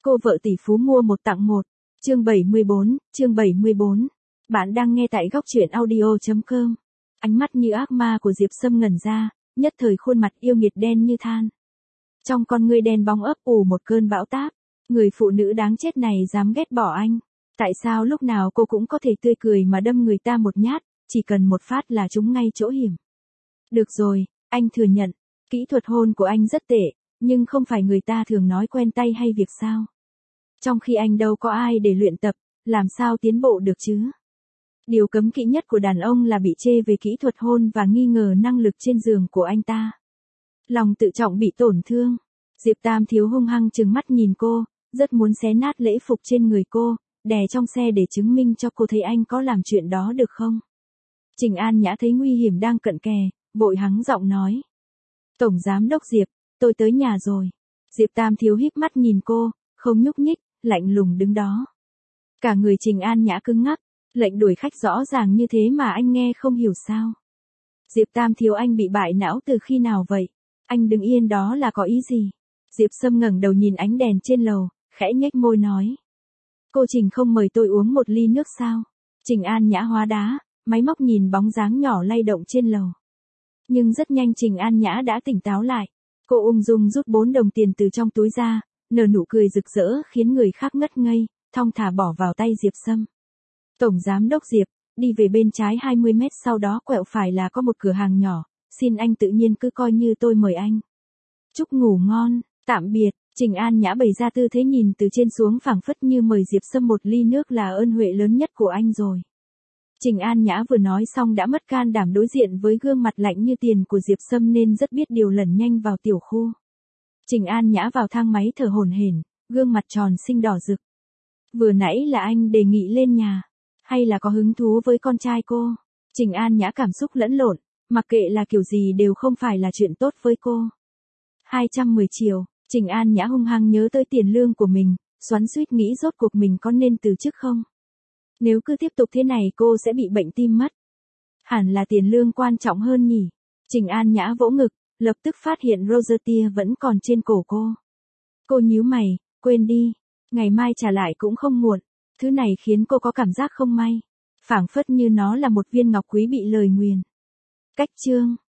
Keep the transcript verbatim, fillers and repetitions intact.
Cô vợ tỷ phú mua một tặng một. Chương bảy mươi bốn, chương bảy mươi bốn. Bạn đang nghe tại góc truyện audio chấm com. Ánh mắt như ác ma của Diệp Sâm ngẩn ra, nhất thời khuôn mặt yêu nghiệt đen như than. Trong con ngươi đen bóng ấp ủ một cơn bão táp. Người phụ nữ đáng chết này dám ghét bỏ anh. Tại sao lúc nào cô cũng có thể tươi cười mà đâm người ta một nhát, chỉ cần một phát là trúng ngay chỗ hiểm. Được rồi, anh thừa nhận, kỹ thuật hôn của anh rất tệ, nhưng không phải người ta thường nói quen tay hay việc sao. Trong khi anh đâu có ai để luyện tập, làm sao tiến bộ được chứ. Điều cấm kỵ nhất của đàn ông là bị chê về kỹ thuật hôn và nghi ngờ năng lực trên giường của anh ta. Lòng tự trọng bị tổn thương. Diệp Tam Thiếu hung hăng trừng mắt nhìn cô, rất muốn xé nát lễ phục trên người cô, đè trong xe để chứng minh cho cô thấy anh có làm chuyện đó được không. Trình An Nhã thấy nguy hiểm đang cận kề, vội hắng giọng nói. Tổng Giám đốc Diệp, tôi tới nhà rồi. Diệp Tam Thiếu híp mắt nhìn cô, không nhúc nhích, lạnh lùng đứng đó. Cả người Trình An Nhã cứng ngắc, lệnh đuổi khách rõ ràng như thế mà anh nghe không hiểu sao. Diệp Tam Thiếu, anh bị bại não từ khi nào vậy? Anh đứng yên đó là có ý gì? Diệp Sâm ngẩng đầu nhìn ánh đèn trên lầu, khẽ nhếch môi nói. Cô Trình không mời tôi uống một ly nước sao? Trình An Nhã hóa đá, máy móc nhìn bóng dáng nhỏ lay động trên lầu. Nhưng rất nhanh Trình An Nhã đã tỉnh táo lại. Cô ung dung rút bốn đồng tiền từ trong túi ra, nở nụ cười rực rỡ khiến người khác ngất ngây, thong thả bỏ vào tay Diệp Sâm. Tổng Giám đốc Diệp, đi về bên trái hai mươi mét sau đó quẹo phải là có một cửa hàng nhỏ, xin anh tự nhiên cứ coi như tôi mời anh. Chúc ngủ ngon, tạm biệt. Trình An Nhã bày ra tư thế nhìn từ trên xuống phảng phất như mời Diệp Sâm một ly nước là ơn huệ lớn nhất của anh rồi. Trình An Nhã vừa nói xong đã mất can đảm đối diện với gương mặt lạnh như tiền của Diệp Sâm nên rất biết điều lẩn nhanh vào tiểu khu. Trình An Nhã vào thang máy thở hổn hển, gương mặt tròn xinh đỏ rực. Vừa nãy là anh đề nghị lên nhà, hay là có hứng thú với con trai cô? Trình An Nhã cảm xúc lẫn lộn, mặc kệ là kiểu gì đều không phải là chuyện tốt với cô. hai trăm mười triệu, Trình An Nhã hung hăng nhớ tới tiền lương của mình, xoắn xuýt nghĩ rốt cuộc mình có nên từ chức không? Nếu cứ tiếp tục thế này cô sẽ bị bệnh tim mất. Hẳn là tiền lương quan trọng hơn nhỉ? Trình An Nhã vỗ ngực, lập tức phát hiện Rosetia vẫn còn trên cổ cô. Cô nhíu mày, quên đi, ngày mai trả lại cũng không muộn. Thứ này khiến cô có cảm giác không may, phảng phất như nó là một viên ngọc quý bị lời nguyền. Cách chương